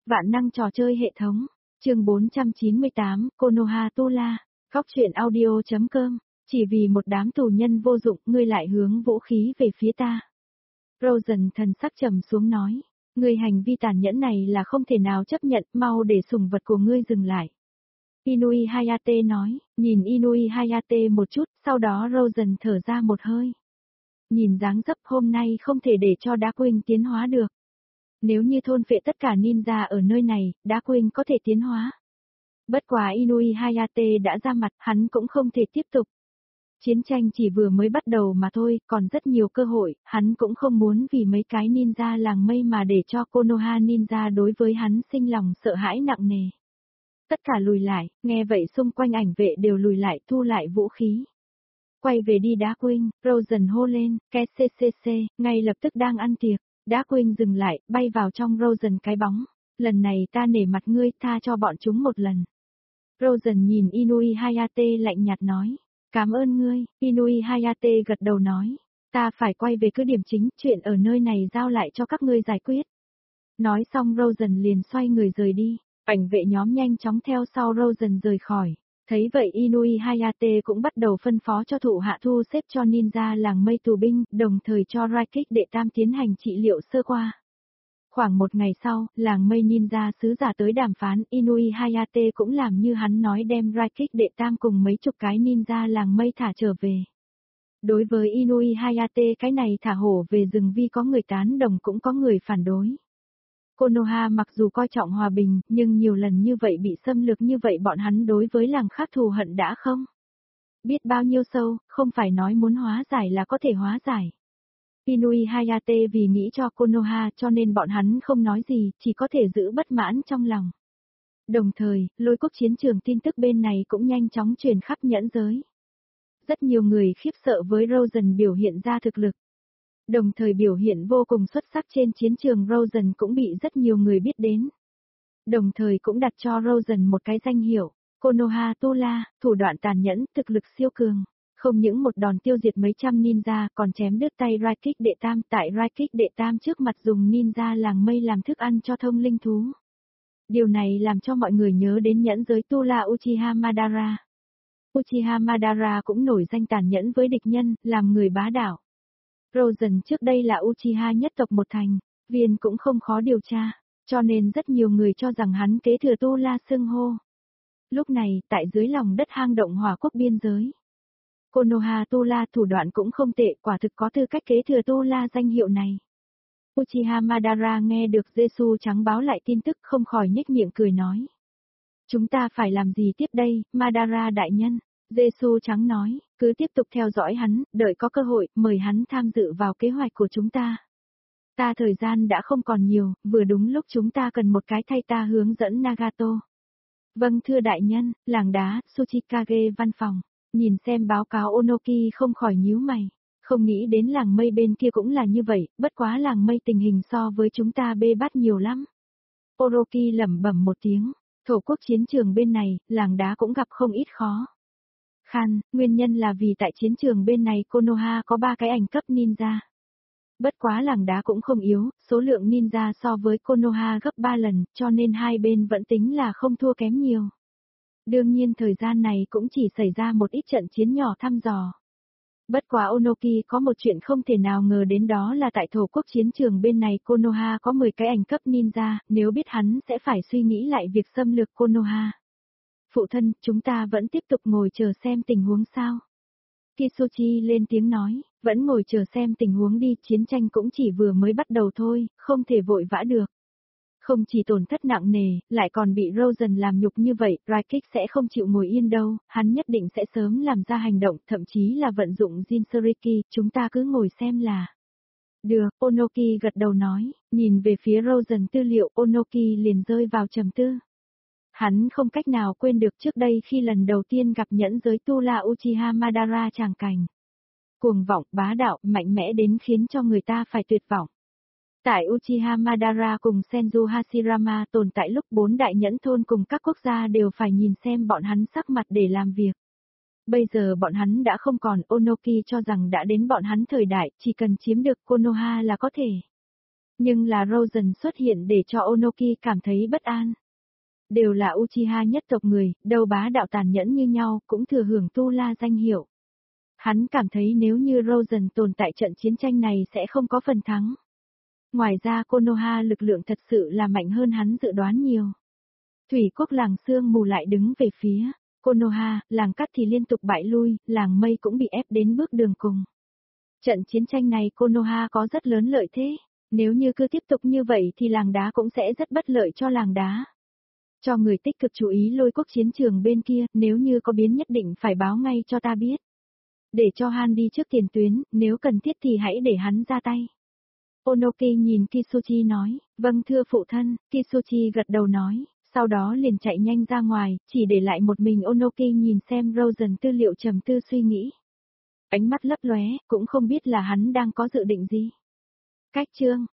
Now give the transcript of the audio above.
Vạn năng trò chơi hệ thống. Chương 498, Konoha Tula. Góc truyện audio.com. Chỉ vì một đám tù nhân vô dụng, ngươi lại hướng vũ khí về phía ta. Rosen thần sắc trầm xuống nói. Ngươi hành vi tàn nhẫn này là không thể nào chấp nhận, mau để sủng vật của ngươi dừng lại. Inui Hayate nói, nhìn Inui Hayate một chút, sau đó Rosen thở ra một hơi. Nhìn dáng dấp hôm nay không thể để cho Darkwing tiến hóa được. Nếu như thôn phệ tất cả ninja ở nơi này, Darkwing có thể tiến hóa. Bất quá Inui Hayate đã ra mặt, hắn cũng không thể tiếp tục. Chiến tranh chỉ vừa mới bắt đầu mà thôi, còn rất nhiều cơ hội, hắn cũng không muốn vì mấy cái ninja làng mây mà để cho Konoha ninja đối với hắn sinh lòng sợ hãi nặng nề. Tất cả lùi lại, nghe vậy xung quanh ảnh vệ đều lùi lại thu lại vũ khí. Quay về đi Darkwing, Rosen hô lên, KCCC, ngay lập tức đang ăn tiệc. Darkwing dừng lại, bay vào trong Rosen cái bóng. Lần này ta nể mặt ngươi, tha cho bọn chúng một lần. Rosen nhìn Inui Hayate lạnh nhạt nói. Cảm ơn ngươi, Inui Hayate gật đầu nói. Ta phải quay về cứ điểm chính, chuyện ở nơi này giao lại cho các ngươi giải quyết. Nói xong Rosen liền xoay người rời đi. Ảnh vệ nhóm nhanh chóng theo sau Rosen rời khỏi. Thấy vậy Inui Hayate cũng bắt đầu phân phó cho thủ hạ thu xếp cho ninja làng mây tù binh, đồng thời cho Raikik đệ tam tiến hành trị liệu sơ qua. Khoảng một ngày sau, làng mây ninja sứ giả tới đàm phán, Inui Hayate cũng làm như hắn nói đem Raikik đệ tam cùng mấy chục cái ninja làng mây thả trở về. Đối với Inui Hayate cái này thả hổ về rừng vì có người tán đồng cũng có người phản đối. Konoha mặc dù coi trọng hòa bình, nhưng nhiều lần như vậy bị xâm lược như vậy bọn hắn đối với làng khác thù hận đã không biết bao nhiêu sâu, không phải nói muốn hóa giải là có thể hóa giải. Inui Hayate vì nghĩ cho Konoha cho nên bọn hắn không nói gì, chỉ có thể giữ bất mãn trong lòng. Đồng thời, lôi quốc chiến trường tin tức bên này cũng nhanh chóng truyền khắp nhẫn giới. Rất nhiều người khiếp sợ với Rosen biểu hiện ra thực lực. Đồng thời biểu hiện vô cùng xuất sắc trên chiến trường Rosen cũng bị rất nhiều người biết đến. Đồng thời cũng đặt cho Rosen một cái danh hiệu, Konoha Tula, thủ đoạn tàn nhẫn, thực lực siêu cường. Không những một đòn tiêu diệt mấy trăm ninja còn chém đứt tay Raikik đệ tam tại Raikik đệ tam trước mặt dùng ninja làng mây làm thức ăn cho thông linh thú. Điều này làm cho mọi người nhớ đến nhẫn giới Tula Uchiha Madara. Uchiha Madara cũng nổi danh tàn nhẫn với địch nhân, làm người bá đạo. Rosen trước đây là Uchiha nhất tộc một thành, viên cũng không khó điều tra, cho nên rất nhiều người cho rằng hắn kế thừa Tula xưng hô. Lúc này, tại dưới lòng đất hang động hỏa quốc biên giới, Konoha Tula thủ đoạn cũng không tệ, quả thực có tư cách kế thừa Tula danh hiệu này. Uchiha Madara nghe được Jesu trắng báo lại tin tức không khỏi nhếch miệng cười nói. Chúng ta phải làm gì tiếp đây, Madara đại nhân? Jesu trắng nói, cứ tiếp tục theo dõi hắn, đợi có cơ hội, mời hắn tham dự vào kế hoạch của chúng ta. Ta thời gian đã không còn nhiều, vừa đúng lúc chúng ta cần một cái thay ta hướng dẫn Nagato. Vâng thưa đại nhân, làng đá, Tsuchikage văn phòng. Nhìn xem báo cáo Onoki không khỏi nhíu mày. Không nghĩ đến làng mây bên kia cũng là như vậy, bất quá làng mây tình hình so với chúng ta bê bát nhiều lắm. Oroki lẩm bẩm một tiếng, thổ quốc chiến trường bên này, làng đá cũng gặp không ít khó. Nguyên nhân là vì tại chiến trường bên này Konoha có 3 cái ảnh cấp ninja. Bất quá làng đá cũng không yếu, số lượng ninja so với Konoha gấp 3 lần, cho nên hai bên vẫn tính là không thua kém nhiều. Đương nhiên thời gian này cũng chỉ xảy ra một ít trận chiến nhỏ thăm dò. Bất quá Onoki có một chuyện không thể nào ngờ đến đó là tại thổ quốc chiến trường bên này Konoha có 10 cái ảnh cấp ninja, nếu biết hắn sẽ phải suy nghĩ lại việc xâm lược Konoha. Phụ thân, chúng ta vẫn tiếp tục ngồi chờ xem tình huống sao? Kisuchi lên tiếng nói, vẫn ngồi chờ xem tình huống đi, chiến tranh cũng chỉ vừa mới bắt đầu thôi, không thể vội vã được. Không chỉ tổn thất nặng nề, lại còn bị Rosen làm nhục như vậy, Raikik sẽ không chịu ngồi yên đâu, hắn nhất định sẽ sớm làm ra hành động, thậm chí là vận dụng Jinchuriki, chúng ta cứ ngồi xem là. Được, Onoki gật đầu nói, nhìn về phía Rosen tư liệu, Onoki liền rơi vào trầm tư. Hắn không cách nào quên được trước đây khi lần đầu tiên gặp nhẫn giới Tula Uchiha Madara tràng cảnh. Cuồng vọng, bá đạo, mạnh mẽ đến khiến cho người ta phải tuyệt vọng. Tại Uchiha Madara cùng Senju Hashirama tồn tại lúc 4 đại nhẫn thôn cùng các quốc gia đều phải nhìn xem bọn hắn sắc mặt để làm việc. Bây giờ bọn hắn đã không còn, Onoki cho rằng đã đến bọn hắn thời đại, chỉ cần chiếm được Konoha là có thể. Nhưng là Rosen xuất hiện để cho Onoki cảm thấy bất an. Đều là Uchiha nhất tộc người, đâu bá đạo tàn nhẫn như nhau, cũng thừa hưởng Tu La danh hiệu. Hắn cảm thấy nếu như Rosen tồn tại trận chiến tranh này sẽ không có phần thắng. Ngoài ra Konoha lực lượng thật sự là mạnh hơn hắn dự đoán nhiều. Thủy quốc làng sương mù lại đứng về phía Konoha, làng cát thì liên tục bại lui, làng mây cũng bị ép đến bước đường cùng. Trận chiến tranh này Konoha có rất lớn lợi thế, nếu như cứ tiếp tục như vậy thì làng đá cũng sẽ rất bất lợi cho làng đá. Cho người tích cực chú ý lôi quốc chiến trường bên kia, nếu như có biến nhất định phải báo ngay cho ta biết. Để cho Han đi trước tiền tuyến, nếu cần thiết thì hãy để hắn ra tay. Onoki nhìn Kisuchi nói, vâng thưa phụ thân, Kisuchi gật đầu nói, sau đó liền chạy nhanh ra ngoài, chỉ để lại một mình Onoki nhìn xem Rosen tư liệu trầm tư suy nghĩ. Ánh mắt lấp lóe, cũng không biết là hắn đang có dự định gì. Cách chương